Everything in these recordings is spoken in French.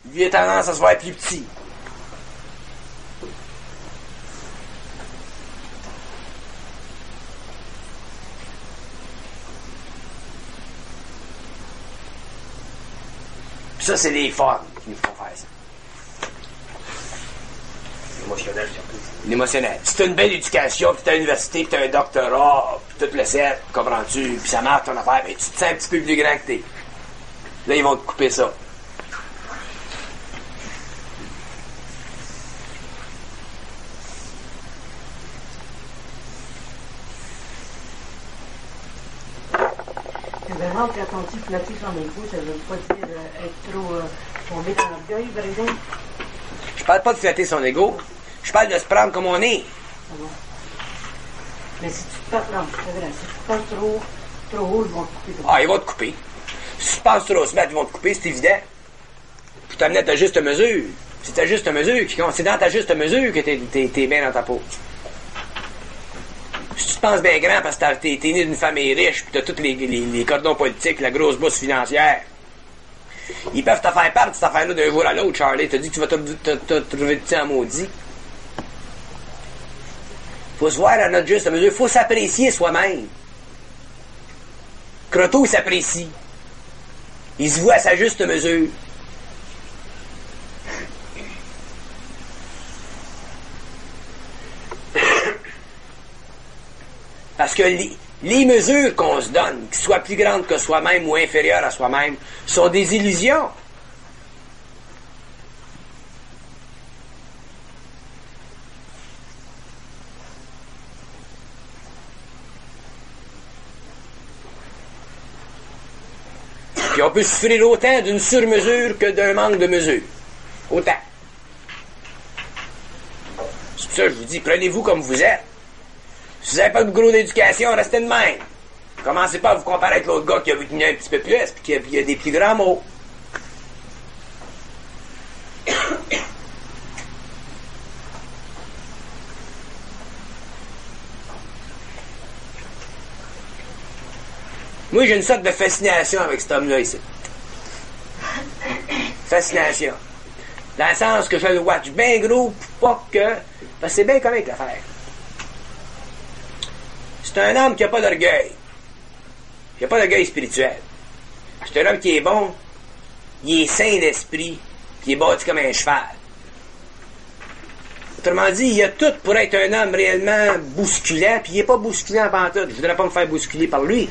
Lui a tendance à se voir plus petit. Puis ça, c'est les formes qui nous font faire ça. Émotionnel, surtout. L'émotionnel. Si t'as une belle éducation, puis t'as à l'université, puis t'as un doctorat, puis tout le set, comprends-tu, puis ça marche ton affaire, mais tu te sens un petit peu plus grand que t'es. Là, ils vont te couper ça. Vraiment, quand on dit flatter son égo, ça veut pas dire être trop tombé dans l'orgueil, par exemple? Je parle pas de flatter son ego, je parle de se prendre comme on est. Ah bon. Mais si tu te passes, non, c'est vrai, si tu te passes trop haut, ils vont te couper. Ah, ils vont te couper. Si tu penses trop se mettre, ils vont te couper, c'est évident. Pour t'amener à ta juste mesure. C'est ta juste mesure qui compte. C'est dans ta juste mesure que t'es bien dans ta peau. Si tu te penses bien grand parce que t'es né d'une famille riche, puis t'as tous les cordons politiques, la grosse bourse financière, ils peuvent te faire perdre cette affaire-là d'un jour à l'autre, Charlie. T'as dit que tu vas te trouver de temps en maudit. Faut se voir à notre juste mesure. Faut s'apprécier soi-même. Croteau, il s'apprécie. Il se voit à sa juste mesure. Parce que les mesures qu'on se donne, qu'elles soient plus grandes que soi-même ou inférieures à soi-même, sont des illusions. Puis on peut souffrir autant d'une surmesure que d'un manque de mesure. Autant. C'est pour ça que je vous dis, prenez-vous comme vous êtes. Si vous n'avez pas de gros d'éducation, restez de même. Commencez pas à vous comparer avec l'autre gars qui a tenu un petit peu plus, puis qui a des plus grands mots. Moi, j'ai une sorte de fascination avec cet homme-là ici. Fascination. Dans le sens que je le watch bien gros, pas que... Parce que c'est bien comique l'affaire. C'est un homme qui n'a pas d'orgueil. Il n'a pas d'orgueil spirituel. C'est un homme qui est bon, il est sain d'esprit, puis il est bâti comme un cheval. Autrement dit, il a tout pour être un homme réellement bousculant, puis il n'est pas bousculant pantoute. Je voudrais pas me faire bousculer par lui.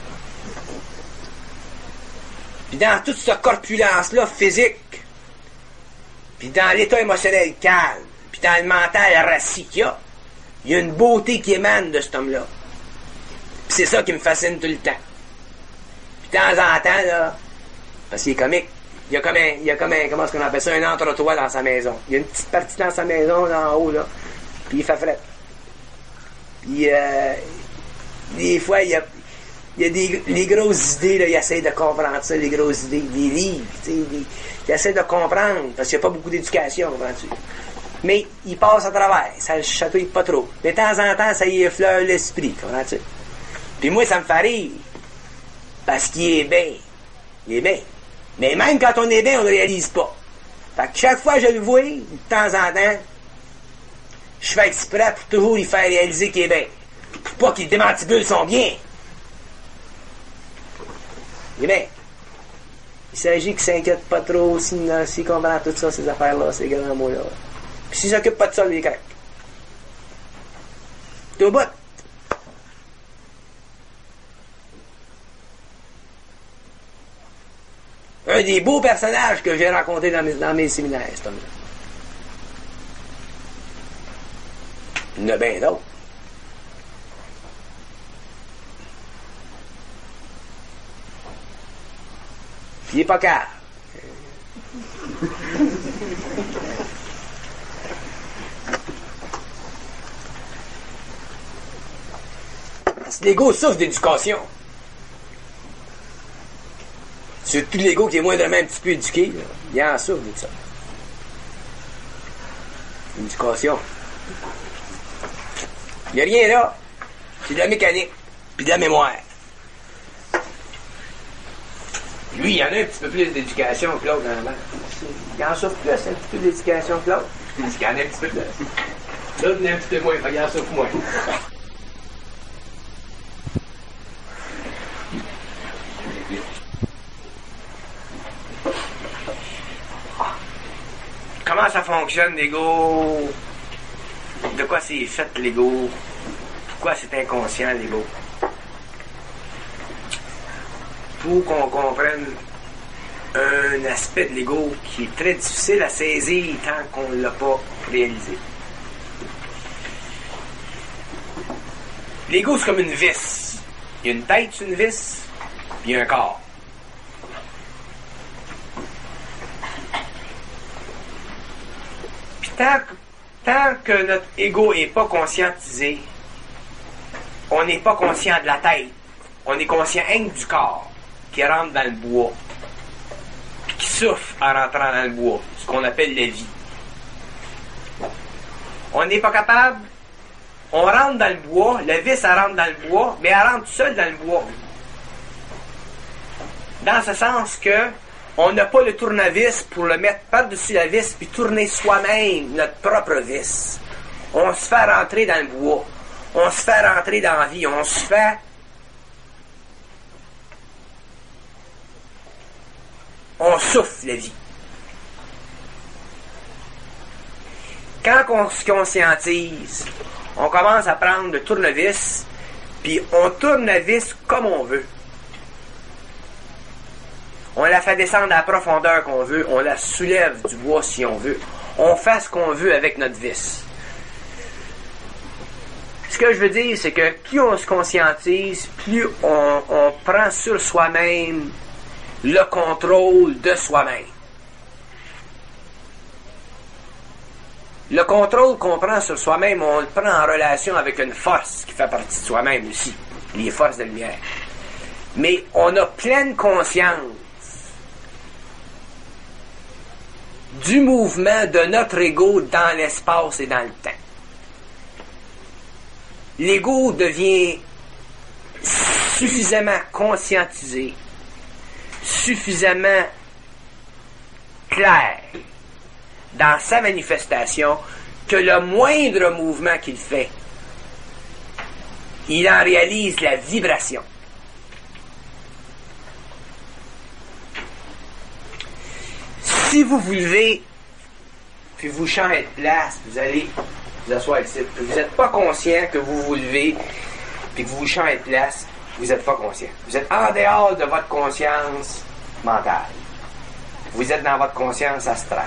Puis dans toute cette corpulence-là physique, puis dans l'état émotionnel calme, puis dans le mental rassis qu'il y a une beauté qui émane de cet homme-là. Puis c'est ça qui me fascine tout le temps. Puis de temps en temps, là, parce qu'il est comique, il y a comme un, comment est-ce qu'on appelle ça, un entre-toit dans sa maison. Il y a une petite partie dans sa maison, là en haut, là, puis il fait frais. Puis des fois, il y a les grosses idées, là, il essaie de comprendre ça, les grosses idées, des livres, tu sais, il essaie de comprendre, parce qu'il n'y a pas beaucoup d'éducation, comprends-tu? Mais il passe à travers, ça le chatouille pas trop. Mais de temps en temps, ça y effleure l'esprit, comprends-tu? Puis moi, ça me fait rire, parce qu'il est bien. Il est bien. Mais même quand on est bien, on ne réalise pas. Fait que chaque fois que je le vois, de temps en temps, je fais exprès pour toujours lui faire réaliser qu'il est bien. Pour pas qu'il démantibule son bien. Il est bien. Il s'agit qu'il s'inquiète pas trop s'il comprend tout ça, ces affaires-là, ces grands mots-là. Puis s'il s'occupe pas de ça, lui, quand t'es au bout. Un des beaux personnages que j'ai rencontrés dans mes séminaires, cet homme-là. Il y en a bien d'autres. Puis il est pas calme. Parce que l'ego souffre d'éducation. Surtout l'ego qui est moindrement un petit peu éduqué, là, il en souffre de ça. L'éducation. Il n'y a rien là. C'est de la mécanique. Puis de la mémoire. Lui, il y en a un petit peu plus d'éducation que l'autre dans la main. Il en souffre plus un petit peu d'éducation que l'autre. Parce qu'il y en a un petit peu plus. L'autre, il y en a un petit peu moins. Il en souffre moins. Comment ça fonctionne, l'ego? De quoi c'est fait, l'ego? Pourquoi c'est inconscient, l'ego? Pour qu'on comprenne un aspect de l'ego qui est très difficile à saisir tant qu'on ne l'a pas réalisé. L'ego, c'est comme une vis. Il y a une tête sur une vis, puis il y a un corps. Puis tant que notre ego n'est pas conscientisé, on n'est pas conscient de la tête. On est conscient rien que du corps qui rentre dans le bois, puis qui souffre en rentrant dans le bois, ce qu'on appelle la vie. On n'est pas capable, on rentre dans le bois, la vis elle rentre dans le bois, mais elle rentre seule dans le bois. Dans ce sens que on n'a pas le tournevis pour le mettre par-dessus la vis puis tourner soi-même notre propre vis. On se fait rentrer dans le bois, on se fait rentrer dans la vie, on se fait on souffle la vie. Quand on se conscientise, on commence à prendre le tournevis, puis on tourne la vis comme on veut. On la fait descendre à la profondeur qu'on veut, on la soulève du bois si on veut. On fait ce qu'on veut avec notre vis. Ce que je veux dire, c'est que plus on se conscientise, plus on prend sur soi-même le contrôle de soi-même. Le contrôle qu'on prend sur soi-même, on le prend en relation avec une force qui fait partie de soi-même aussi, les forces de lumière. Mais on a pleine conscience du mouvement de notre ego dans l'espace et dans le temps. L'ego devient suffisamment conscientisé, suffisamment clair dans sa manifestation que le moindre mouvement qu'il fait, il en réalise la vibration. Si vous vous levez, puis vous changez de place, vous allez vous asseoir ici, puis vous n'êtes pas conscient que vous vous levez, puis que vous changez de place, vous n'êtes pas conscient. Vous êtes en dehors de votre conscience mentale. Vous êtes dans votre conscience astrale.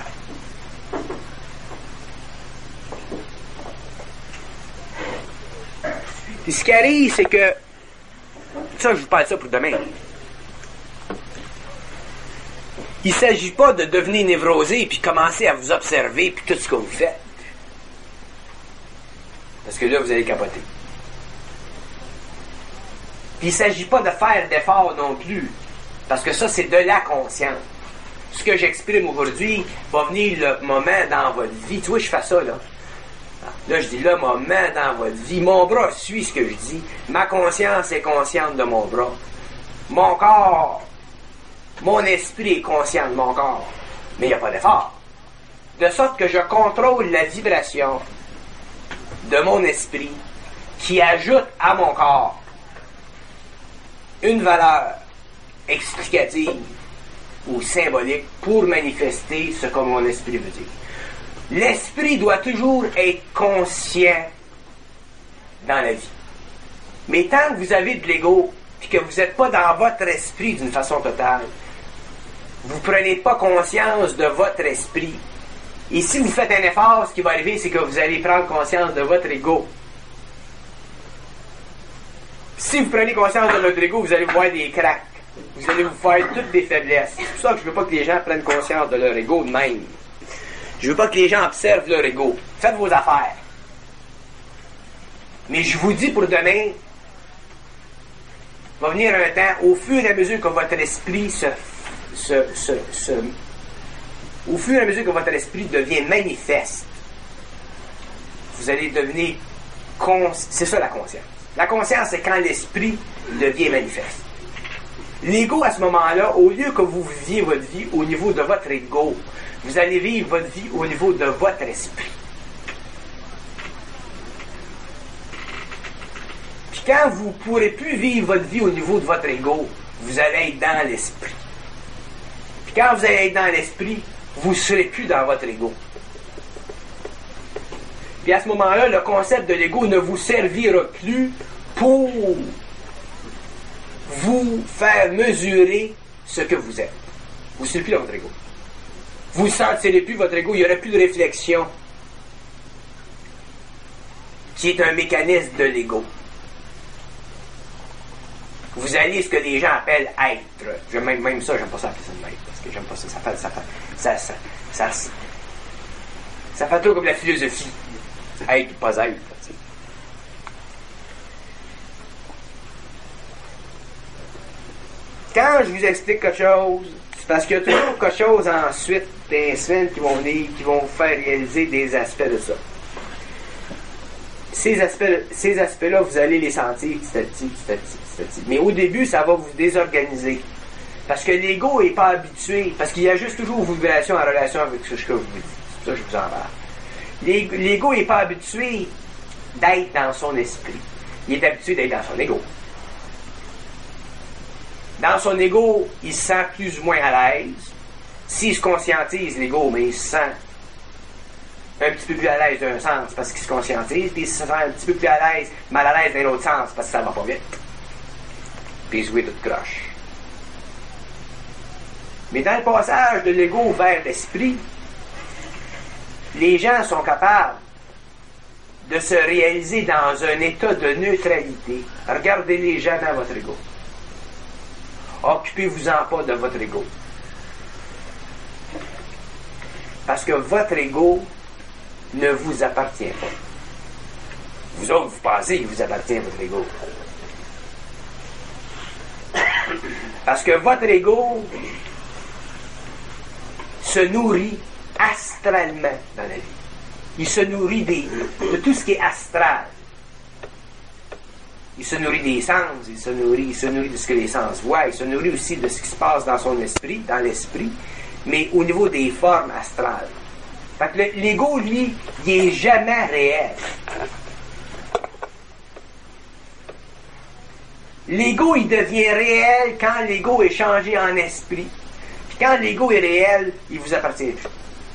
Puis ce qui arrive, c'est que ça, je vous parle de ça pour demain. Il ne s'agit pas de devenir névrosé puis commencer à vous observer puis tout ce que vous faites. Parce que là, vous allez capoter. Puis il ne s'agit pas de faire d'efforts non plus. Parce que ça, c'est de la conscience. Ce que j'exprime aujourd'hui va venir le moment dans votre vie. Tu vois, je fais ça, là. Là, je dis le moment dans votre vie. Mon bras suit ce que je dis. Ma conscience est consciente de mon bras. Mon corps, mon esprit est conscient de mon corps. Mais il n'y a pas d'effort. De sorte que je contrôle la vibration de mon esprit qui ajoute à mon corps une valeur explicative ou symbolique pour manifester ce que mon esprit veut dire. L'esprit doit toujours être conscient dans la vie. Mais tant que vous avez de l'ego et que vous n'êtes pas dans votre esprit d'une façon totale, vous ne prenez pas conscience de votre esprit. Et si vous faites un effort, ce qui va arriver, c'est que vous allez prendre conscience de votre ego. Si vous prenez conscience de votre ego, vous allez voir des cracks. Vous allez vous faire toutes des faiblesses. C'est pour ça que je ne veux pas que les gens prennent conscience de leur ego de même. Je veux pas que les gens observent leur ego. Faites vos affaires. Mais je vous dis pour demain, va venir un temps, au fur et à mesure que votre esprit au fur et à mesure que votre esprit devient manifeste, vous allez devenir c'est ça la conscience. La conscience, c'est quand l'esprit devient manifeste. L'ego, à ce moment-là, au lieu que vous viviez votre vie au niveau de votre ego, vous allez vivre votre vie au niveau de votre esprit. Puis quand vous ne pourrez plus vivre votre vie au niveau de votre ego, vous allez être dans l'esprit. Puis quand vous allez être dans l'esprit, vous ne serez plus dans votre ego. Puis à ce moment-là, le concept de l'ego ne vous servira plus pour vous faire mesurer ce que vous êtes. Vous ne serez plus dans votre ego. Vous ne sentirez plus votre ego, il n'y aura plus de réflexion, qui est un mécanisme de l'ego. Vous allez ce que les gens appellent être. Même ça, j'aime pas ça appeler ça de être, parce que j'aime pas ça. Ça fait trop comme la philosophie. Être ou pas être. T'sais. Quand je vous explique quelque chose, c'est parce qu'il y a toujours quelque chose ensuite des semaines qui vont venir, qui vont vous faire réaliser des aspects de ça. Ces aspects-là, vous allez les sentir petit à petit. Mais au début, ça va vous désorganiser. Parce que l'ego n'est pas habitué, parce qu'il y a juste toujours une vibration en relation avec ce que je vous dis. C'est ça que je vous en parle. L'ego n'est pas habitué d'être dans son esprit. Il est habitué d'être dans son ego. Dans son ego, il se sent plus ou moins à l'aise. S'il se conscientise, l'ego, mais il se sent un petit peu plus à l'aise d'un sens parce qu'il se conscientise, puis il se sent un petit peu plus à l'aise, mal à l'aise d'un autre sens parce que ça va pas vite. Puis il se voit tout croche. Mais dans le passage de l'ego vers l'esprit, les gens sont capables de se réaliser dans un état de neutralité. Regardez les gens dans votre ego. Occupez-vous-en pas de votre ego. Parce que votre ego ne vous appartient pas. Vous autres, vous pensez qu'il vous appartient, votre ego. Parce que votre ego se nourrit astralement dans la vie. Il se nourrit de tout ce qui est astral. Il se nourrit des sens, il se nourrit de ce que les sens voient, il se nourrit aussi de ce qui se passe dans son esprit, dans l'esprit, mais au niveau des formes astrales. Fait que l'ego, lui, il n'est jamais réel. L'ego, il devient réel quand l'ego est changé en esprit. Puis quand l'ego est réel, il vous appartient plus.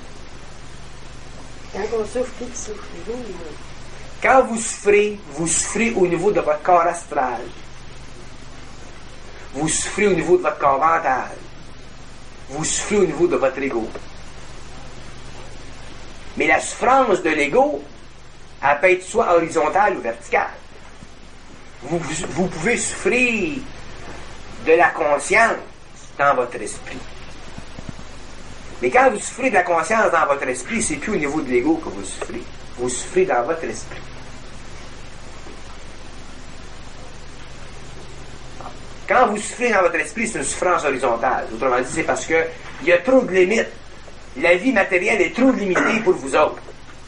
Quand on souffre, qui souffre? L'ego, Quand vous souffrez au niveau de votre corps astral. Vous souffrez au niveau de votre corps mental. Vous souffrez au niveau de votre ego. Mais la souffrance de l'ego, elle peut être soit horizontale ou verticale. Vous pouvez souffrir de la conscience dans votre esprit. Mais quand vous souffrez de la conscience dans votre esprit, c'est plus au niveau de l'ego que vous souffrez. Vous souffrez dans votre esprit. Quand vous souffrez dans votre esprit, c'est une souffrance horizontale. Autrement dit, c'est parce que il y a trop de limites. La vie matérielle est trop limitée pour vous autres.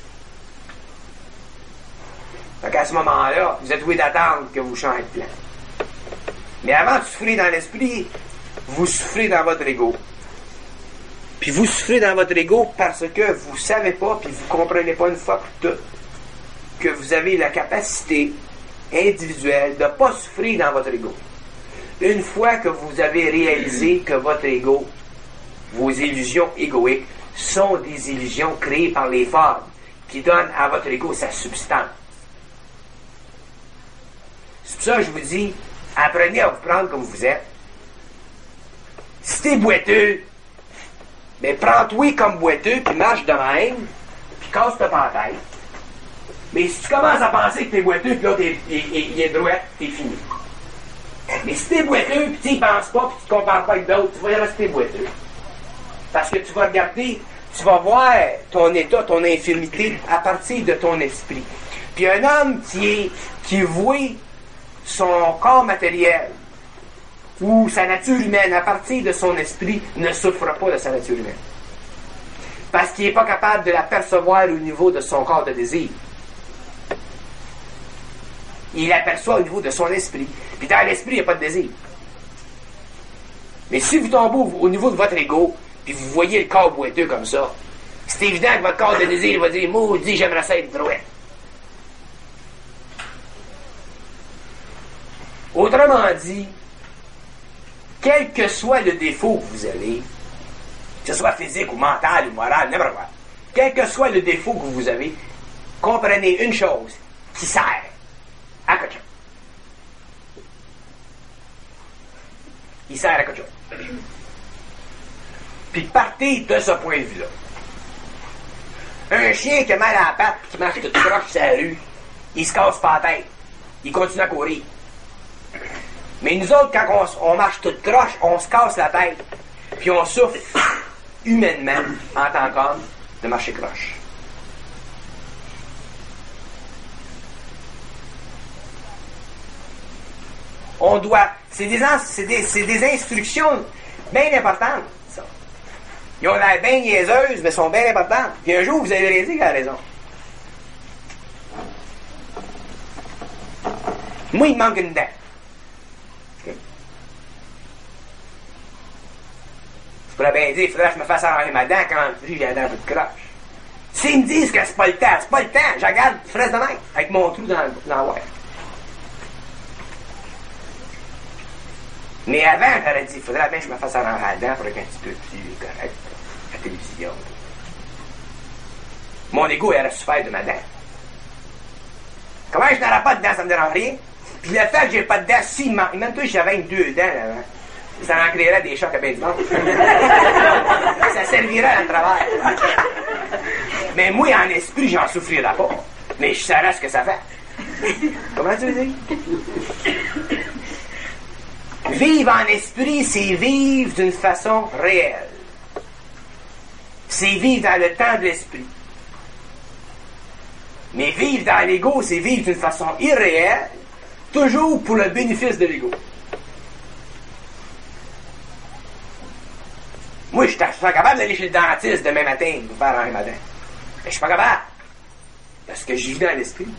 Fait qu'à ce moment-là, vous êtes obligé d'attendre que vous changez de plan. Mais avant de souffrir dans l'esprit, vous souffrez dans votre ego. Puis vous souffrez dans votre ego parce que vous ne savez pas, puis vous ne comprenez pas une fois pour toutes, que vous avez la capacité individuelle de ne pas souffrir dans votre ego. Une fois que vous avez réalisé que votre ego, vos illusions égoïques, sont des illusions créées par les formes qui donnent à votre ego sa substance. C'est pour ça que je vous dis, apprenez à vous prendre comme vous êtes. Si t'es boiteux, mais prends-toi comme boiteux, puis marche de même, puis casse-toi pas la tête. Mais si tu commences à penser que t'es boiteux, puis là, il est droit, t'es fini. Mais si t'es boiteux, puis tu n'y penses pas, puis tu te compares pas avec d'autres, tu vas rester boiteux. Parce que tu vas regarder, tu vas voir ton état, ton infirmité, à partir de ton esprit. Puis un homme qui voit son corps matériel, ou sa nature humaine, à partir de son esprit, ne souffre pas de sa nature humaine. Parce qu'il n'est pas capable de la percevoir au niveau de son corps de désir. Il l'aperçoit au niveau de son esprit. Puis dans l'esprit, il n'y a pas de désir. Mais si vous tombez au niveau de votre ego, puis vous voyez le corps boiteux comme ça, c'est évident que votre corps de désir va dire « Maudit, j'aimerais ça être drouette. » Autrement dit, quel que soit le défaut que vous avez, que ce soit physique ou mental ou moral, n'importe quoi, quel que soit le défaut que vous avez, comprenez une chose qui sert à quelque chose. Il sert à quelque chose. Puis partez de ce point de vue-là. Un chien qui a mal à la patte, qui marche tout croche sur la rue, il se casse pas la tête. Il continue à courir. Mais nous autres, quand on marche tout croche, on se casse la tête. Puis on souffre humainement, en tant qu'homme, de marcher croche. On doit... C'est des instructions bien importantes, ça. Ils ont l'air bien niaiseuses, mais sont bien importantes. Puis un jour, vous allez réaliser qu'il a raison. Moi, il me manque une dent. Okay. Je pourrais bien dire, il faudrait que je me fasse arranger ma dent quand j'ai la dent un peu de croche. S'ils me disent que c'est pas le temps, je regarde fraise de même, avec mon trou dans le wire. Mais avant, j'aurais dit, il faudrait bien que je me fasse arranger la dent pour être un petit peu plus correct. La télévision. Mon ego aurait souffert de ma dent. Comment je n'aurais pas de dents, ça me dérange rien. Puis le fait que j'ai pas de dents, si, même toi, j'avais 22 dents, là, ça en créerait des chocs à bien du monde. Ça servirait à le travail. Mais moi, en esprit, j'en souffrirais pas. Mais je saurais ce que ça fait. Comment tu veux dire? Vivre en esprit, c'est vivre d'une façon réelle. C'est vivre dans le temps de l'esprit. Mais vivre dans l'ego, c'est vivre d'une façon irréelle, toujours pour le bénéfice de l'ego. Moi, je suis capable d'aller chez le dentiste demain matin pour faire arranger ma dent. Mais je suis pas capable. Parce que je vis dans l'esprit.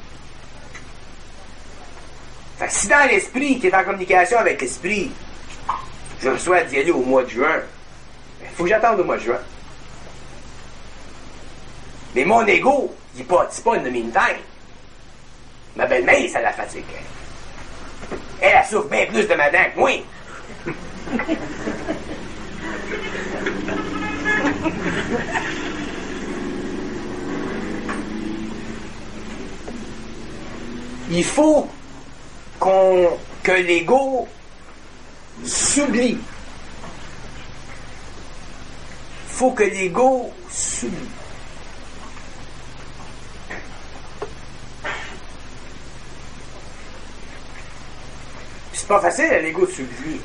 Fait que si dans l'esprit, qui est en communication avec l'esprit, je reçois d'y aller au mois de juin, il faut que j'attende au mois de juin. Mais mon ego, il participe pas in the meantime. Ma belle-mère, ça la fatigue. Elle souffre bien plus de ma dent que moi. Il faut que l'ego s'oublie. Il faut que l'ego s'oublie. C'est pas facile à l'ego de s'oublier.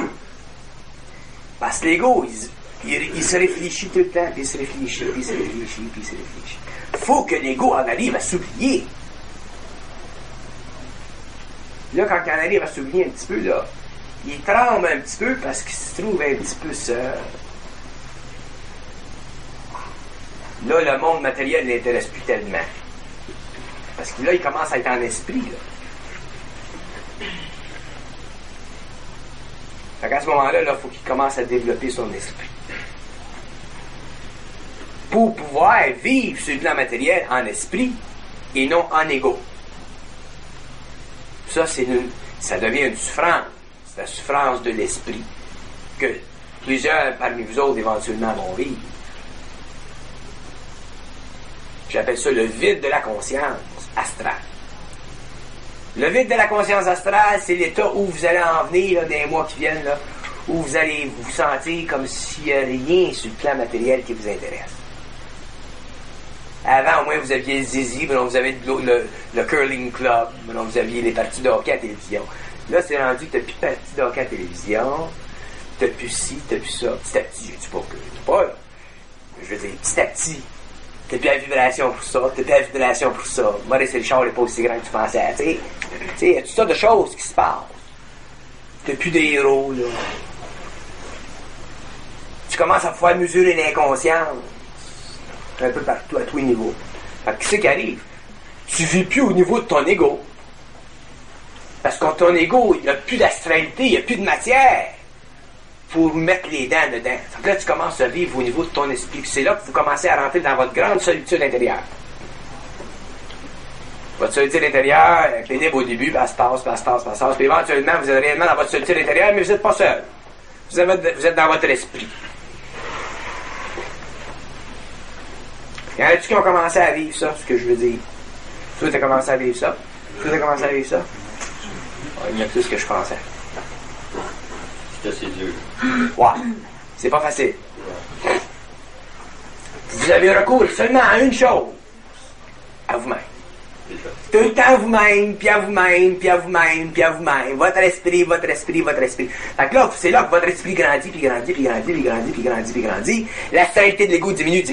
Parce que l'ego, il se réfléchit tout le temps, puis il se réfléchit, puis il se réfléchit, puis il se réfléchit. Il faut que l'ego en arrive à s'oublier. Là, quand il en arrive à s'oublier un petit peu, là, il tremble un petit peu parce qu'il se trouve un petit peu seul. Là, le monde matériel ne l'intéresse plus tellement. Parce que là, il commence à être en esprit, là. Fait qu'à ce moment-là, il faut qu'il commence à développer son esprit. Pour pouvoir vivre sur le plan matériel en esprit et non en ego. Ça devient une souffrance. C'est la souffrance de l'esprit que plusieurs parmi vous autres éventuellement vont vivre. J'appelle ça le vide de la conscience astrale. Le vide de la conscience astrale, c'est l'état où vous allez en venir là, dans les mois qui viennent, là, où vous allez vous sentir comme s'il n'y a rien sur le plan matériel qui vous intéresse. Avant, au moins, vous aviez le zizi, mais vous avez le curling club, mais vous aviez les parties de hockey à la télévision. Là, c'est rendu que tu n'as plus de parties de hockey à la télévision, tu n'as plus ci, tu n'as plus ça. Petit à petit, je dis pas que tu pas, là. Je veux dire, petit à petit, tu n'as plus la vibration pour ça, tu n'as plus la vibration pour ça. Maurice Richard n'est pas aussi grand que tu pensais, tu sais. Tu sais, il y a toutes sortes de choses qui se passent. Tu n'as plus de héros, là. Tu commences à pouvoir mesurer l'inconscience. Un peu partout, à tous les niveaux. Fait que qu'est-ce qui arrive? Tu vis plus au niveau de ton ego. Parce que ton ego, il n'y a plus d'astralité, il n'y a plus de matière. pour mettre les dents dedans. Donc là, tu commences à vivre au niveau de ton esprit. C'est là que vous commencez à rentrer dans votre grande solitude intérieure. Votre solitude intérieure est pénible au début, puis elle se passe. Puis éventuellement, vous êtes réellement dans votre solitude intérieure, mais vous n'êtes pas seul. Vous êtes dans votre esprit. Y en a-tu qui ont commencé à vivre ça, ce que je veux dire? Toi, tu as commencé à vivre ça? Toi, tu as commencé à vivre ça? Il y a plus que je pensais. C'est assez dur. Ouais. C'est pas facile. Vous avez recours seulement à une chose. À vous-même. Tout le temps à vous-même, puis à vous-même, puis à vous-même, puis à vous-même. Votre esprit. Fait que là, c'est là que votre esprit grandit, puis grandit. La stabilité de l'ego diminue.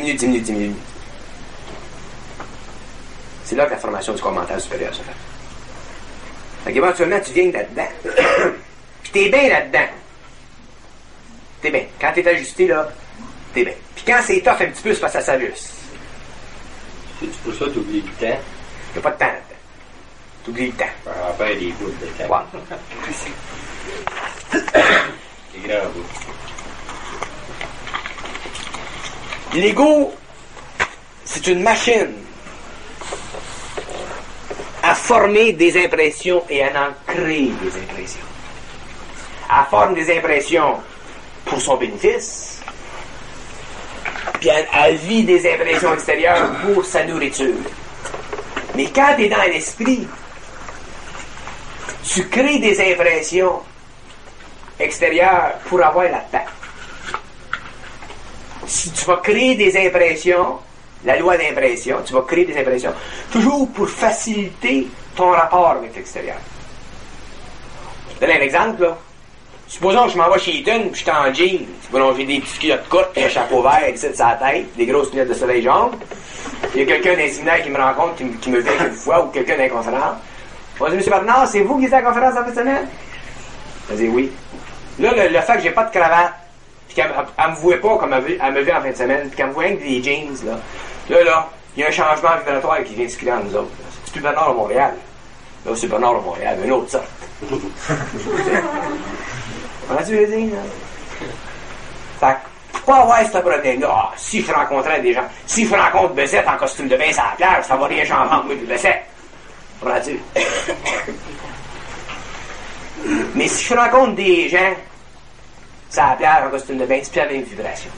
C'est là que la formation du corps mental supérieur se fait. Fait qu'éventuellement, tu viens là-dedans. Puis t'es bien là-dedans. T'es bien. Quand t'es ajusté, là, t'es bien. Puis quand c'est tough un petit peu, c'est parce que ça s'ajuste. C'est pour ça que tu oublies le temps. Il n'y a pas de temps là-dedans. T'oublies le temps. On va faire des bouts de temps. Ouais. Des grands bouts. L'ego, c'est une machine à former des impressions et à en créer des impressions. Elle forme des impressions pour son bénéfice, puis elle vit des impressions extérieures pour sa nourriture. Mais quand tu es dans l'esprit, tu crées des impressions extérieures pour avoir la paix. Si tu vas créer des impressions, la loi d'impression, tu vas créer des impressions, toujours pour faciliter ton rapport avec l'extérieur. Je te donne un exemple, là. Supposons que je m'en vais chez Eaton, puis je suis en jeans. Bon, j'ai des petites culottes courtes, puis un chapeau vert, ici de sa tête, des grosses lunettes de soleil jaune. Il y a quelqu'un d'un séminaire qui me rencontre, qui me vient une fois, ou quelqu'un d'un conférence. Je vais dire, M. Bernard, c'est vous qui êtes à la conférence en fin de semaine? Je vais dire oui. Là, le fait que j'ai pas de cravate, puis qu'elle me voit pas comme elle me vit en fin de semaine, puis qu'elle me voit avec des jeans, là, il y a un changement vibratoire qui vient se créer en nous autres. C'est plus Bernard de Montréal. Là, c'est Bernard de Montréal, une autre sorte. Comment tu veux dire, là? Fait que, pourquoi avoir cette protéine-là? Ah, si je rencontrais des gens, si je rencontre Bessette en costume de bain à la plage, ça va rien changer entre moi et Bessette. Comprends-tu? Mais si je rencontre des gens, ça la plage en costume de bain, c'est plus la même vibration.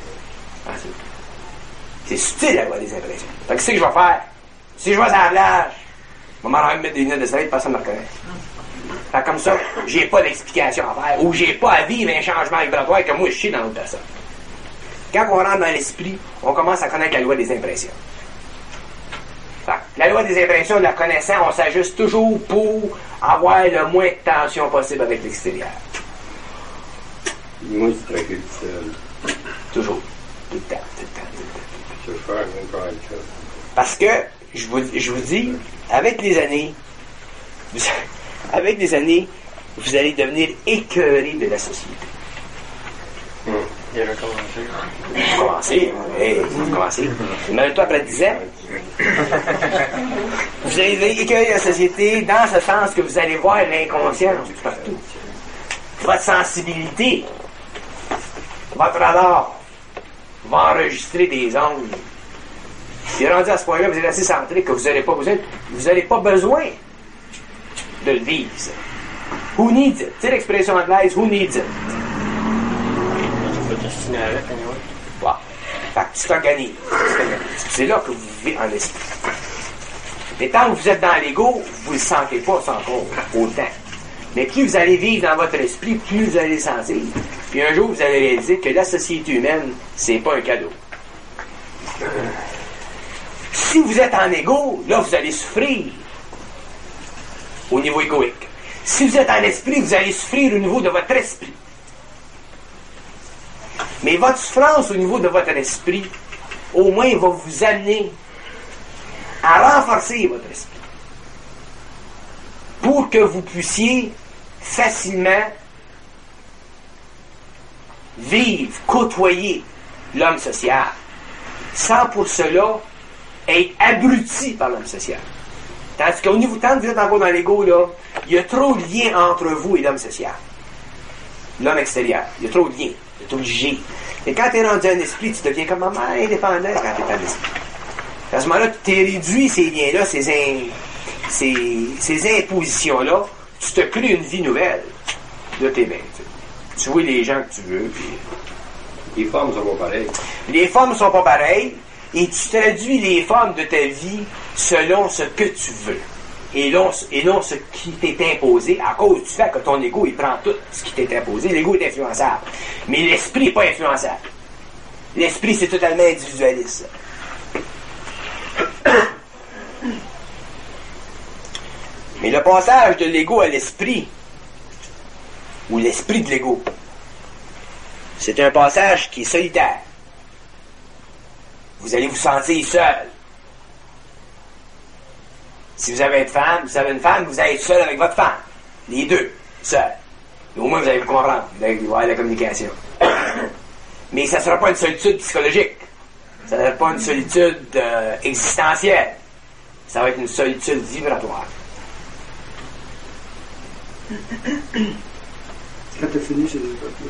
C'est subtil la loi des impressions. Fait que c'est ce que je vais faire. Si je vais à la plage, je vais m'en mettre des lunettes de soleil, personne ne me reconnaît. Fait comme ça, j'ai pas d'explication à faire, ou j'ai pas à vivre un changement vibratoire que moi je suis dans l'autre personne. Quand on rentre dans l'esprit, on commence à connaître la loi des impressions. Fait que la loi des impressions, de la connaissant, on s'ajuste toujours pour avoir le moins de tension possible avec l'extérieur. Moi, c'est très seul. Toujours. Tout le temps. Je vais faire même pas une chose. Parce que, je vous dis, avec les années, vous allez devenir écœuré de la société. Il a recommencé. Vous commencez. Mets-toi après 10 ans. Vous allez devenir écœuré de la société dans ce sens que vous allez voir l'inconscience partout. Votre sensibilité, votre radar va enregistrer des ondes. Et rendu à ce point-là, vous êtes assez centré que vous n'avez pas besoin de le vivre, ça. Who needs it? Tu sais l'expression anglaise, who needs it? Wow. Fait que tu t'organises. C'est là que vous vivez en esprit. Mais tant que vous êtes dans l'ego, vous ne le sentez pas encore autant. Mais plus vous allez vivre dans votre esprit, plus vous allez le sentir. Puis un jour, vous allez réaliser que la société humaine, c'est pas un cadeau. Si vous êtes en égo, là, vous allez souffrir au niveau égoïque. Si vous êtes en esprit, vous allez souffrir au niveau de votre esprit. Mais votre souffrance au niveau de votre esprit, au moins, va vous amener à renforcer votre esprit. Pour que vous puissiez facilement vivre, côtoyer l'homme social, sans pour cela être abruti par l'homme social. Tandis qu'au niveau, tant que vous êtes encore dans l'ego, là, il y a trop de liens entre vous et l'homme social. l'homme extérieur. Il y a trop de liens. Tu es obligé. Et quand tu es rendu un esprit, tu deviens comme maman indépendant quand tu es un esprit. À ce moment-là, tu t'es réduit ces liens-là, ces impositions-là, tu te crées une vie nouvelle. Là, t'es bien. Tu vois les gens que tu veux. Puis... Les formes sont pas pareilles. Les formes sont pas pareilles. Et tu traduis les formes de ta vie selon ce que tu veux. Et non ce qui t'est imposé, à cause du fait que ton ego, il prend tout ce qui t'est imposé. L'ego est influençable. Mais l'esprit n'est pas influençable. L'esprit, c'est totalement individualiste. Mais le passage de l'ego à l'esprit, ou l'esprit de l'ego, c'est un passage qui est solitaire. Vous allez vous sentir seul. Si vous avez une femme, vous allez être seul avec votre femme. Les deux, seuls. Mais au moins, vous allez vous comprendre. Vous allez voir la communication. Mais ça ne sera pas une solitude psychologique. Ça ne sera pas une solitude existentielle. Ça va être une solitude vibratoire. Quand t'as fini, c'est des peuples.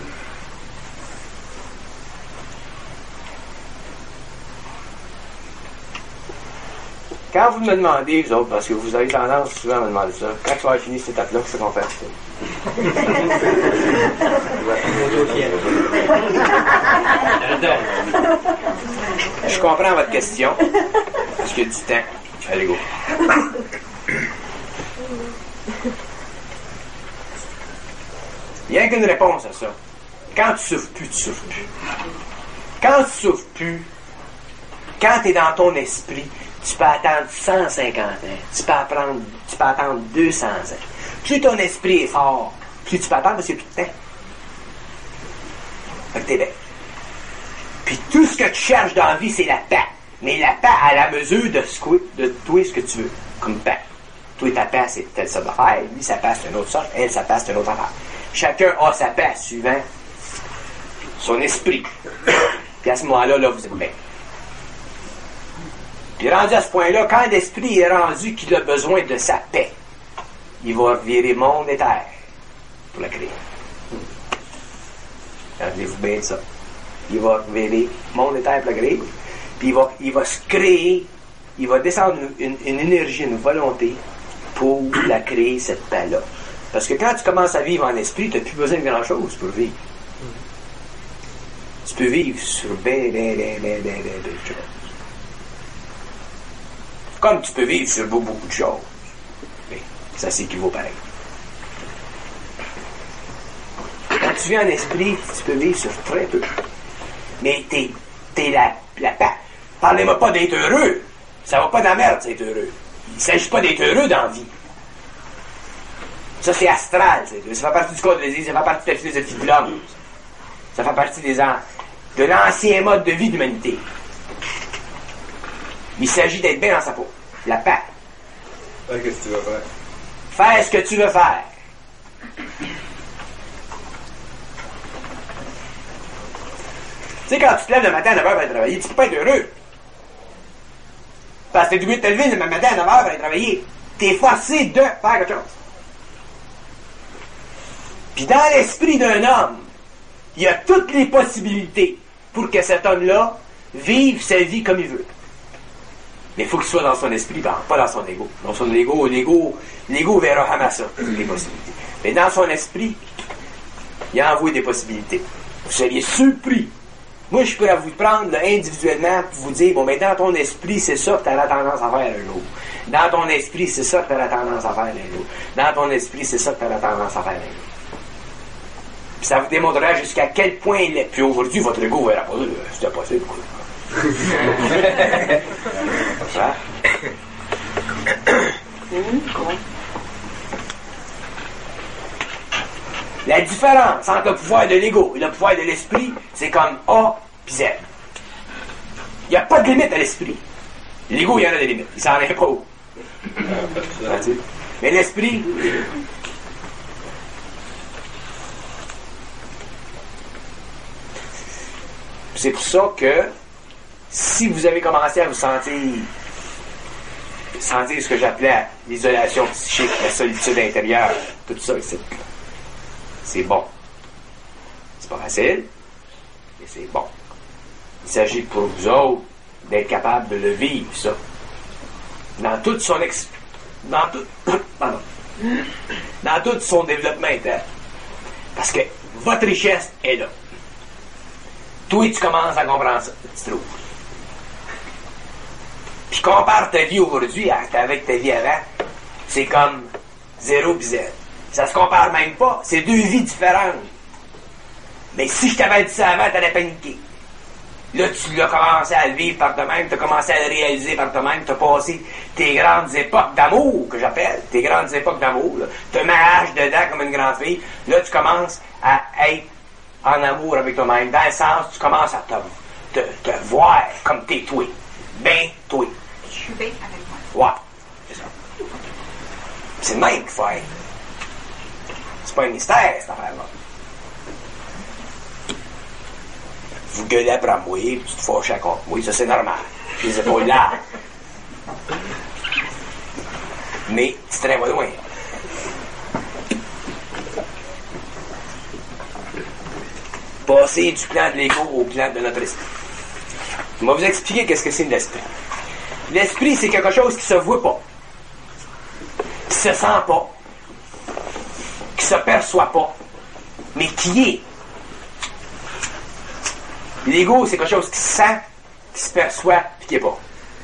Quand vous me demandez, vous autres, parce que vous avez tendance souvent à me demander ça, quand tu vas avoir fini cette étape-là, qu'est-ce qu'on fait? Je comprends votre question. Parce qu'il y a du temps. Allez, go. Il n'y a qu'une réponse à ça. Quand tu souffres plus, tu souffres plus. Quand tu souffres plus, quand tu es dans ton esprit, tu peux attendre 150 ans. Tu peux attendre 200 ans. Plus ton esprit est fort, plus tu peux attendre parce qu'il n'y a plus de temps. Fait que t'es bien. Puis tout ce que tu cherches dans la vie, c'est la paix. Mais la paix à la mesure de toi, ce que tu veux. Comme paix. Toi, ta paix, c'est telle sorte d'affaire. Lui, sa paix, c'est une autre sorte. Elle, sa paix, c'est une autre affaire. Chacun a sa paix suivant son esprit. Puis à ce moment-là, là, vous êtes bien. Puis rendu à ce point-là, quand l'esprit est rendu qu'il a besoin de sa paix, il va virer monde et terre pour la créer. Regardez-vous bien ça. Il va virer monde et terre pour la créer. Puis il va se créer, il va descendre une énergie, une volonté pour la créer, cette paix-là. Parce que quand tu commences à vivre en esprit, tu n'as plus besoin de grand-chose pour vivre. Tu peux vivre sur bien de choses. Comme tu peux vivre sur beaucoup de choses. Mais ça s'équivaut pareil. Quand tu vis en esprit, tu peux vivre sur très peu. Mais t'es la paix. Parlez-moi pas d'être heureux. Ça va pas dans la merde, c'est heureux. Il ne s'agit pas d'être heureux dans la vie. Ça, c'est astral. Ça fait partie du code de l'Église, ça fait partie de la philosophie de l'homme. Ça fait partie de l'ancien mode de vie de l'humanité. Il s'agit d'être bien dans sa peau. La paix. Qu'est-ce que tu veux faire? Faire ce que tu veux faire. Tu sais, quand tu te lèves le matin à 9h pour aller travailler, tu peux pas être heureux. Parce que tu es obligé de te lever le matin à 9h pour aller travailler. Tu es forcé de faire quelque chose. Puis dans l'esprit d'un homme, il y a toutes les possibilités pour que cet homme-là vive sa vie comme il veut. Mais il faut qu'il soit dans son esprit, pas dans son ego. Dans son ego, l'ego verra jamais ça, toutes les possibilités. Mais dans son esprit, il envoie des possibilités. Vous seriez surpris. Moi, je pourrais vous prendre là, individuellement pour vous dire, bon, mais dans ton esprit, c'est ça que tu as la tendance à faire un jour. Dans ton esprit, c'est ça que tu as la tendance à faire un jour. Dans ton esprit, c'est ça que tu as la tendance à faire un jour. Puis ça vous démontrera jusqu'à quel point il est. Puis aujourd'hui, votre ego verra pas. C'était possible, quoi. Ça? La différence entre le pouvoir de l'ego et le pouvoir de l'esprit, c'est comme A puis Z. Il n'y a pas de limite à l'esprit. L'ego, il y en a des limites. Il s'en impose. Mais l'esprit... C'est pour ça que si vous avez commencé à vous sentir ce que j'appelais l'isolation psychique, la solitude intérieure, tout ça, c'est bon. pas facile, mais c'est bon. Il s'agit pour vous autres d'être capable de le vivre, ça. Dans toute son dans tout son développement interne. Parce que votre richesse est là. Toi, tu commences à comprendre ça, tu trouves. Puis compare ta vie aujourd'hui avec ta vie avant, c'est comme 0 puis Z. Ça se compare même pas, c'est 2 vies différentes. Mais si je t'avais dit ça avant, t'allais paniquer. Là, tu l'as commencé à le vivre par toi-même, tu as commencé à le réaliser par toi-même, tu as passé tes grandes époques d'amour, que j'appelle, tes grandes époques d'amour. Tu te mets dedans comme une grande fille. Là, tu commences à être en amour avec toi-même, dans le sens, tu commences à te voir comme t'es toi. Ben, toi. Je suis bien avec moi. Ouais, c'est ça. C'est le même qu'il faut être. C'est pas un mystère, cette affaire-là. Vous gueulez après moi, puis tu te fâches contre moi, ça c'est normal. J'ai les épaules là. Mais c'est très loin. Passer du plan de l'ego au plan de notre esprit. Je vais vous expliquer qu'est-ce que c'est l'esprit. L'esprit, c'est quelque chose qui se voit pas, qui se sent pas, qui se perçoit pas, mais qui est. L'ego, c'est quelque chose qui se sent, qui se perçoit, puis qui n'est pas.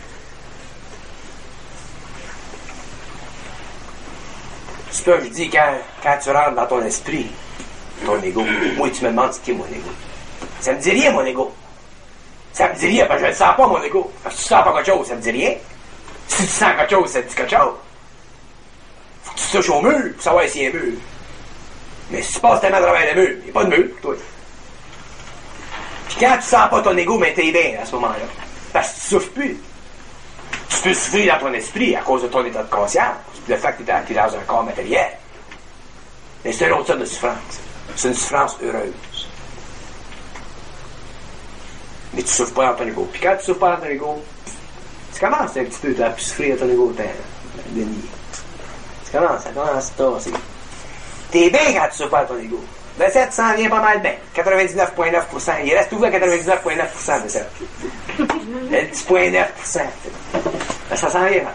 C'est ça que je dis quand tu rentres dans ton esprit, ton ego. Moi, tu me demandes ce qu'est mon ego. Ça me dit rien, mon ego. Ça me dit rien, parce que je ne le sens pas, mon ego. Parce que tu sens pas quelque chose, ça me dit rien. Si tu sens quelque chose, ça te dit quelque chose. Faut que tu touches au mur pour savoir s'il y a un mur. Mais si tu passes tellement à travers le mur, il n'y a pas de mur, toi. Puis quand tu sens pas ton ego, mais t'es bien à ce moment-là. Parce que tu souffres plus. Tu peux souffrir dans ton esprit à cause de ton état de conscience, le fait que tu es dans un corps matériel. Mais c'est une autre sorte de souffrance. C'est une souffrance heureuse. Mais tu souffres pas dans ton ego. Puis quand tu souffres pas dans ton ego, tu commences un petit peu à souffrir dans ton ego, le nier. Ça commence à tasser. T'es bien quand tu souffres pas dans ton ego. Le 7 s'en vient pas mal bien. 99,9%. Il reste toujours à 99,9% de ça. Le 10,9%. Ça s'en vient.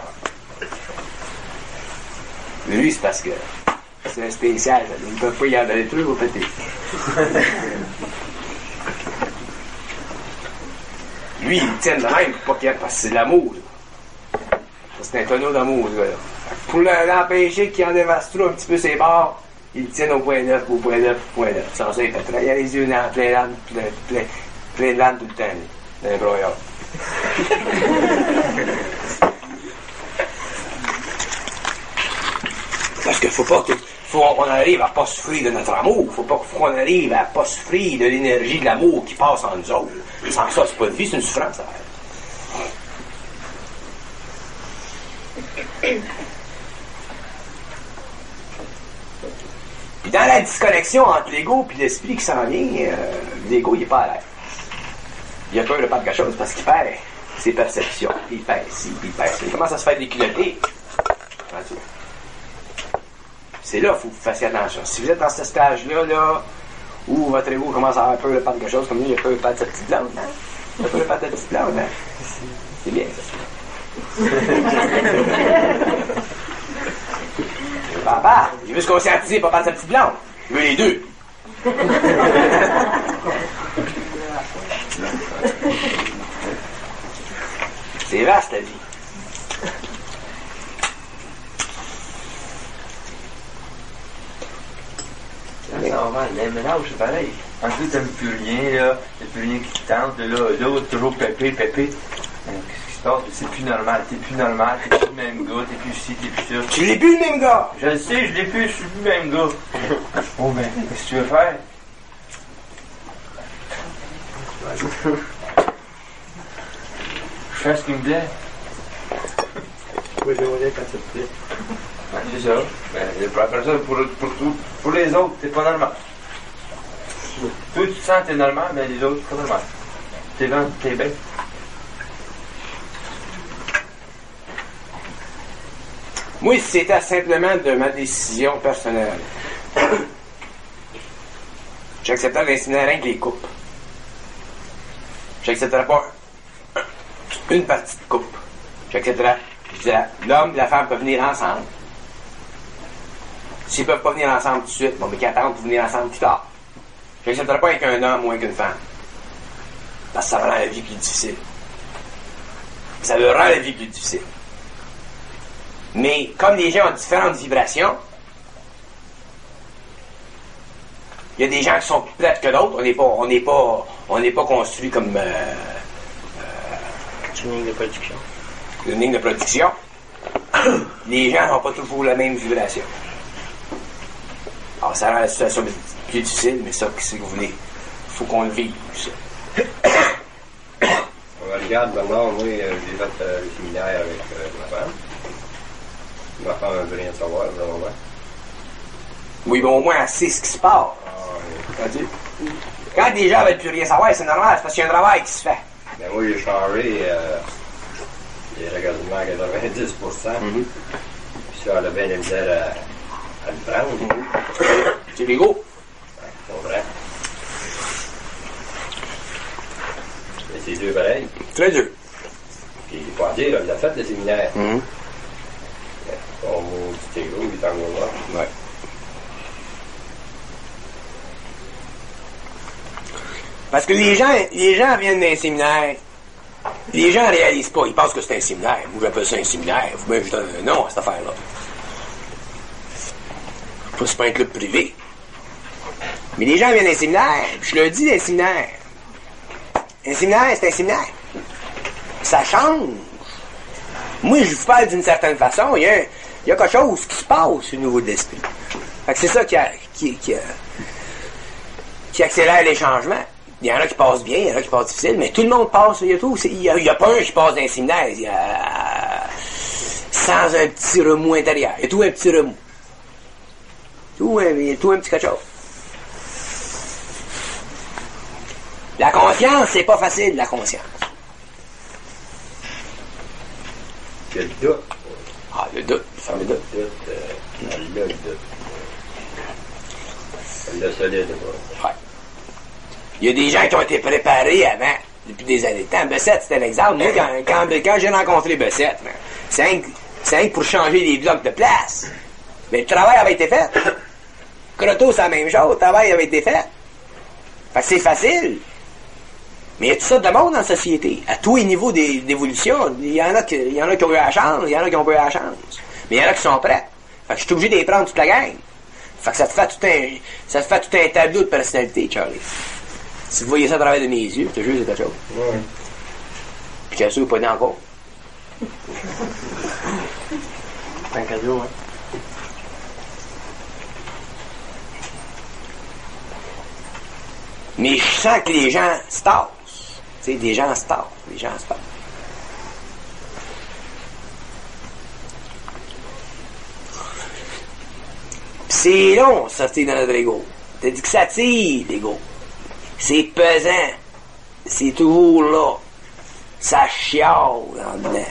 Lui, c'est parce que c'est un spécial. Ils ne peuvent pas y en donner tout, vous faites. Lui, il tient de même, pas qu'il y a, parce que c'est de l'amour. C'est un tonneau d'amour, ce gars-là. Pour l'empêcher qu'il en dévaste trop un petit peu ses bords, il tient au point 9, au point 9, au point 9. Sans ça, il fait très. Il a les yeux dans plein de lames tout le temps, dans les broyards. Parce qu'il faut pas qu'on arrive à pas souffrir de notre amour. Faut qu'on arrive à pas souffrir de l'énergie de l'amour qui passe en nous autres. Sans ça, c'est pas une vie, c'est une souffrance. Ça. Puis dans la disconnexion entre l'ego et l'esprit qui s'en vient, l'ego, il est pas à l'aise. Il a peur de perdre quelque chose parce qu'il perd ses perceptions. Il perd ci, puis il perd ça. Il commence à se faire déculotter. C'est là qu'il faut que vous fassiez attention. Si vous êtes dans ce stage-là, là, où votre ego commence à avoir peur de perdre quelque chose, comme lui, il a peur de perdre sa petite blonde, hein? Il a peur de perdre sa petite blonde, hein? C'est bien, ça. Papa, il veut se conscientiser pour perdre sa petite blonde. Il veut les deux. C'est vaste, la vie. C'est normal, le ménage, c'est pareil. En tout, t'aimes plus rien, là. T'as plus rien qui te tente, là. L'autre, toujours pépé. Qu'est-ce qui se passe? C'est plus normal. T'es plus normal. T'es plus le même gars. T'es plus ci, t'es plus ça. Tu l'es plus le même gars! Je le sais, je l'ai plus. Je suis plus le même gars. Oh, ben, qu'est-ce que tu veux faire? Je fais ce qu'il me dit. Oui, je voulais quand ça te plaît. Ouais, c'est ça. Ben, après ça, pour les autres, t'es pas normal. Toi, tu te sens que t'es normal, mais les autres, c'est pas normal. T'es bien, t'es bien. Moi, si c'était simplement de ma décision personnelle, J'accepterais d'inséminer rien que les coupes. J'accepterais pas une partie de coupe. J'accepterais, je dirais, l'homme et la femme peuvent venir ensemble. S'ils peuvent pas venir ensemble tout de suite, bon, mais qu'ils attendent pour venir ensemble plus tard. J'accepterais pas avec un homme ou avec une femme. Parce que ça rend la vie plus difficile. Ça leur rend la vie plus difficile. Mais comme les gens ont différentes vibrations, il y a des gens qui sont plus prêts que d'autres. On n'est pas construit comme une ligne de production. Une ligne de production. Les gens n'ont pas toujours la même vibration. Alors ça rend la situation plus difficile, mais ça, qu'est-ce que vous voulez? Il faut qu'on le vive, ça. Regarde, maintenant, moi, j'ai fait le séminaire avec ma femme. Ma femme ne veut rien savoir, vraiment. Oui, bon, au moins, elle sait ce qui se passe. Quand des gens ne veulent plus rien savoir, c'est normal, c'est parce qu'il y a un travail qui se fait. Ben moi, j'ai changé, j'ai quasiment à 90%. Puis ça, elle a bien de misère à le prendre. C'est l'ego. C'est vrai. Mais c'est deux pareils. Très dur. Puis il faut dire, il a fait le séminaire. Son mot petit égo, il est en gros là. Ouais. Parce que les gens viennent d'un séminaire, les gens ne réalisent pas, ils pensent que c'est un séminaire. Moi, j'appelle ça un séminaire. Faut bien que je donne un nom à cette affaire-là. C'est pas un club privé. Mais les gens viennent d'un séminaire, puis je leur dis d'un séminaire. Un séminaire, c'est un séminaire. Ça change. Moi, je vous parle d'une certaine façon. Il y a quelque chose qui se passe au niveau de l'esprit. Fait que c'est ça qui accélère les changements. Il y en a qui passent bien, il y en a qui passent difficile, mais tout le monde passe. Il y a pas un qui passe d'un séminaire sans un petit remous intérieur. Il y a tout un petit remous. Tout un petit quelque chose. La conscience, c'est pas facile, la conscience. Il y a le doute. Ah, le doute, le fameux doute. Elle a le doute. Elle l'a solide, quoi. Ouais. Il y a des gens qui ont été préparés avant, depuis des années de temps. Bessette, c'était l'exemple. Moi, quand j'ai rencontré Bessette, c'est rien que pour changer les blocs de place. Mais le travail avait été fait. Croteau, c'est la même chose. Le travail avait été fait. Fait que c'est facile. Mais il y a tout ça de monde dans la société, à tous les niveaux d'évolution. Il y en a qui ont eu la chance, il y en a qui n'ont pas eu la chance. Mais il y en a qui sont prêts. Fait que je suis obligé de les prendre toute la gang. Fait que ça te fait tout un tableau de personnalité, Charlie. Si vous voyez ça à travers de mes yeux, je te jure, c'est quelque chose. Ouais. Puis je suis pas né encore. C'est un cadeau, hein. Mais je sens que les gens se tassent. Tu sais, des gens se tassent. Les gens se tassent. Pis c'est long, sortir de notre ego. T'as dit que ça tire, l'ego. C'est pesant. C'est toujours là. Ça chiale en dedans.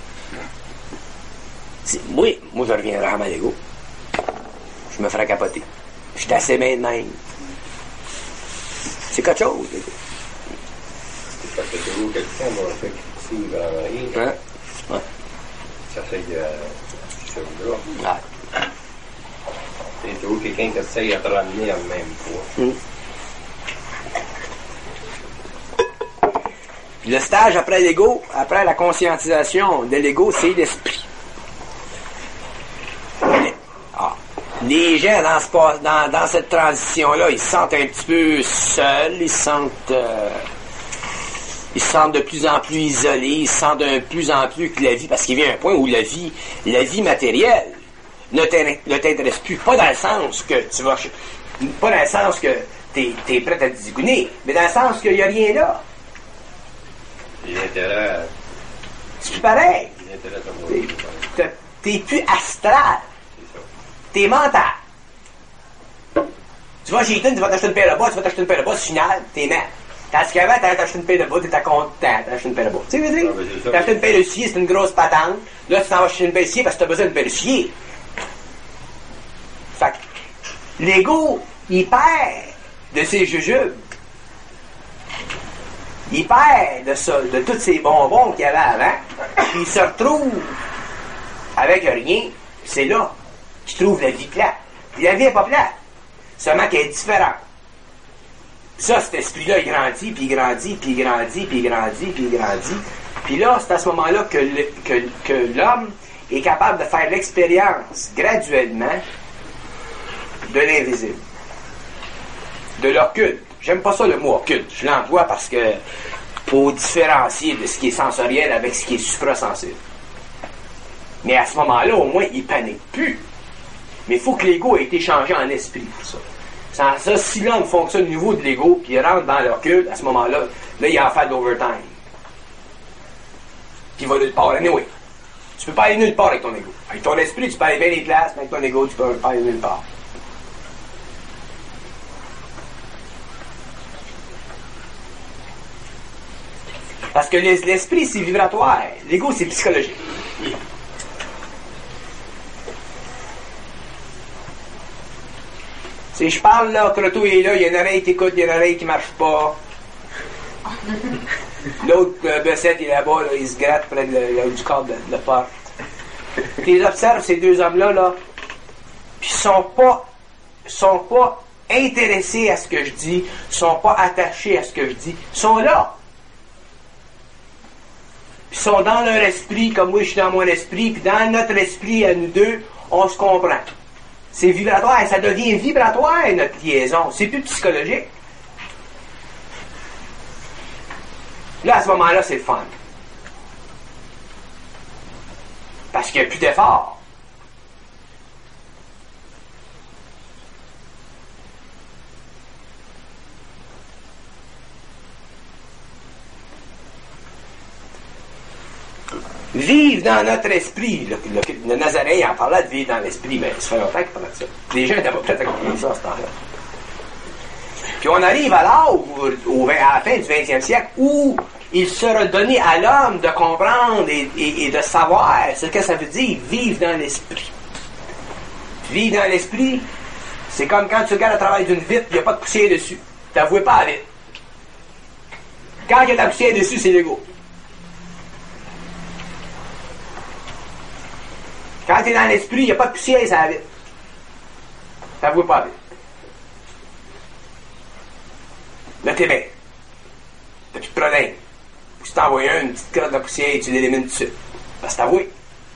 Moi, je reviendrai à l'ego. Je me ferai capoter. Je suis assez bien de même. C'est quelque chose, l'ego. C'est parce que toujours quelqu'un va faire critique dans la vie. Hein? Ouais. Ça fait que ce là. Ouais. C'est toujours quelqu'un qui essaye de te ramener à même poids. Puis le stage après l'ego, après la conscientisation de l'ego, c'est l'esprit. Les gens dans cette transition-là, ils se sentent un petit peu seuls, ils se sentent de plus en plus isolés, ils se sentent de plus en plus que la vie, parce qu'il y a un point où la vie matérielle ne t'intéresse plus, pas dans le sens que tu vas, pas dans le sens que t'es prêt à te zigouner, mais dans le sens qu'il n'y a rien là. L'intérêt. C'est plus pareil. L'intérêt de moi. T'es plus astral. T'es mental. Tu vas chez Eaton, tu vas t'acheter une paire de bas, tu vas t'acheter une paire de bas, final, t'es net. Tandis qu'avant, t'allais t'acheter une paire de bas, t'étais content d'acheter une paire de bas. Tu sais, veux dire? T'as acheté une paire de scier, c'est une grosse patente. Là, tu t'en vas acheter une paire de scier parce que t'as besoin d'une paire de scier. Fait que, l'ego, il perd de ses jujubes. Il perd de tous ces bonbons qu'il y avait avant, puis il se retrouve avec rien. C'est là qu'il trouve la vie plate. Puis la vie n'est pas plate, seulement qu'elle est différente. Ça, cet esprit-là, il grandit, puis il grandit, puis il grandit, puis il grandit, puis il grandit. Puis là, c'est à ce moment-là que l'homme est capable de faire l'expérience graduellement de l'invisible, de l'occulte. J'aime pas ça le mot occulte. Je l'emploie parce que pour différencier de ce qui est sensoriel avec ce qui est suprasensible. Mais à ce moment-là, au moins, il panique plus. Mais il faut que l'ego ait été changé en esprit pour ça. Sans ça, si l'homme fonctionne au niveau de l'ego, puis il rentre dans l'occulte, à ce moment-là, là, il en fait de l'overtime. Puis il va nulle part. Anyway, tu peux pas aller nulle part avec ton ego. Avec ton esprit, tu peux aller bien des places, mais avec ton ego, tu peux pas aller nulle part. Parce que l'esprit, c'est vibratoire. L'ego, c'est psychologique. Si je parle là, Croteau est là, il y a une oreille qui écoute, il y a une oreille qui marche pas. L'autre Bessette est là-bas, là, il se gratte près du corps de la porte. Tu les observes, ces deux hommes-là, là, puis ils sont pas intéressés à ce que je dis, sont pas attachés à ce que je dis, ils sont là. Puis ils sont dans leur esprit, comme moi je suis dans mon esprit, puis dans notre esprit à nous deux, on se comprend. C'est vibratoire, ça devient vibratoire notre liaison, c'est plus psychologique. Là, à ce moment-là, c'est le fun. Parce qu'il n'y a plus d'effort. Vivre dans notre esprit. Le Nazaréen en parlait de vivre dans l'esprit, mais ça fait longtemps qu'il parlait de ça. Les gens n'étaient pas prêts à comprendre ça à ce temps-là. Puis on arrive à l'âge, à la fin du 20e siècle, où il sera donné à l'homme de comprendre et de savoir ce que ça veut dire vivre dans l'esprit. Vivre dans l'esprit, c'est comme quand tu regardes à travers d'une vitre, il n'y a pas de poussière dessus. Tu n'avoues pas à la vitre. Quand il y a de la poussière dessus, c'est l'ego. Quand tu es dans l'esprit, il n'y a pas de poussière, ça la vitre. Tu n'avoues pas à la vitre. Là, t'es bien. T'as plus de problème. Si tu t'envoies une petite crotte de poussière et tu l'élimines tout de suite. Parce que t'avoues.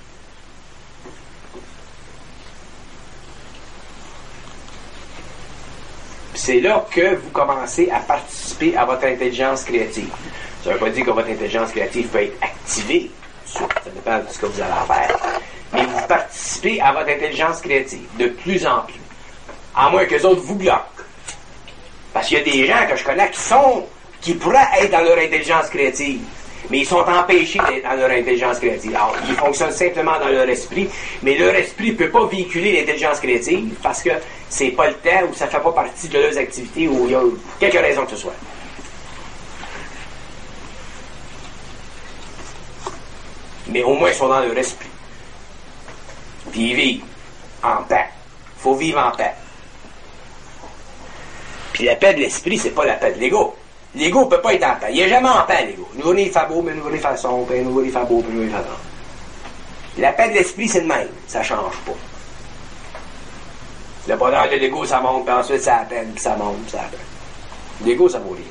C'est là que vous commencez à participer à votre intelligence créative. Ça ne veut pas dire que votre intelligence créative peut être activée. Ça dépend de ce que vous allez en faire. Mais vous participez à votre intelligence créative de plus en plus. À moins que les autres vous bloquent. Parce qu'il y a des gens que je connais qui pourraient être dans leur intelligence créative, mais ils sont empêchés d'être dans leur intelligence créative. Alors, ils fonctionnent simplement dans leur esprit, mais leur esprit ne peut pas véhiculer l'intelligence créative parce que c'est pas le temps ou ça ne fait pas partie de leurs activités ou il y a quelque raison que ce soit. Mais au moins, ils sont dans leur esprit. Puis ils vivent en paix. Il faut vivre en paix. Puis la paix de l'esprit, c'est pas la paix de l'ego. L'ego ne peut pas être en paix. Il n'est jamais en paix, l'ego. Nous, il fait beau, mais nous, il fait sombre, puis nous, il fait beau, puis nous, il fait sombre. La paix de l'esprit, c'est le même. Ça ne change pas. Le bonheur de l'ego, ça monte, puis ensuite, ça peine, puis ça monte, puis ça peine. L'ego, ça vaut rien.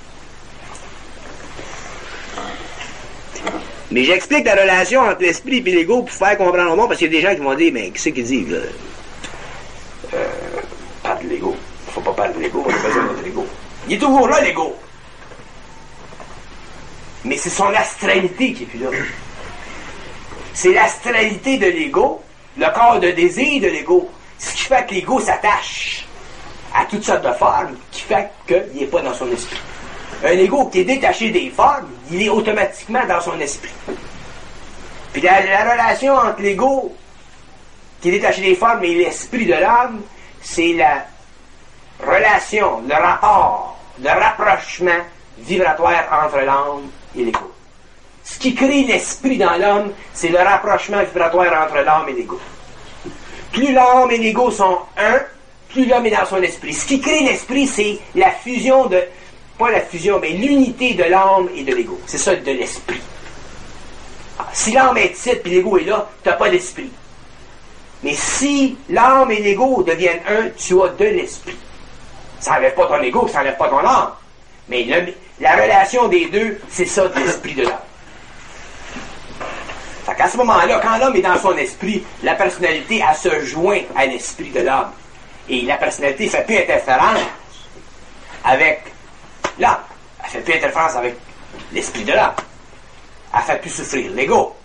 Mais j'explique la relation entre l'esprit et l'ego pour faire comprendre au monde, parce qu'il y a des gens qui vont dire, mais qu'est-ce qu'ils disent, là? Pas de l'ego. Faut pas parler de l'ego, on a besoin de l'ego. Il est toujours là, l'ego. Mais c'est son astralité qui est plus là. C'est l'astralité de l'ego, le corps de désir de l'ego, ce qui fait que l'ego s'attache à toutes sortes de formes, qui fait qu'il n'est pas dans son esprit. Un ego qui est détaché des formes, il est automatiquement dans son esprit. Puis la relation entre l'ego qui est détaché des formes et l'esprit de l'homme, c'est la relation, le rapport, le rapprochement vibratoire entre l'âme et l'ego. Ce qui crée l'esprit dans l'homme, c'est le rapprochement vibratoire entre l'âme et l'ego. Plus l'âme et l'ego sont un, plus l'homme est dans son esprit. Ce qui crée l'esprit, c'est la fusion de, pas la fusion, mais l'unité de l'âme et de l'ego. C'est ça, de l'esprit. Alors, si l'âme est petite et l'ego est là, tu n'as pas d'esprit. Mais si l'âme et l'ego deviennent un, tu as de l'esprit. Ça n'enlève pas ton ego, ça n'enlève pas ton âme. Mais la relation des deux, c'est ça, de l'esprit de l'âme. Fait qu'à ce moment-là, quand l'homme est dans son esprit, la personnalité, elle se joint à l'esprit de l'homme. Et la personnalité ne fait plus interférence avec l'âme. Elle ne fait plus interférence avec l'esprit de l'âme. Elle ne fait plus souffrir l'ego.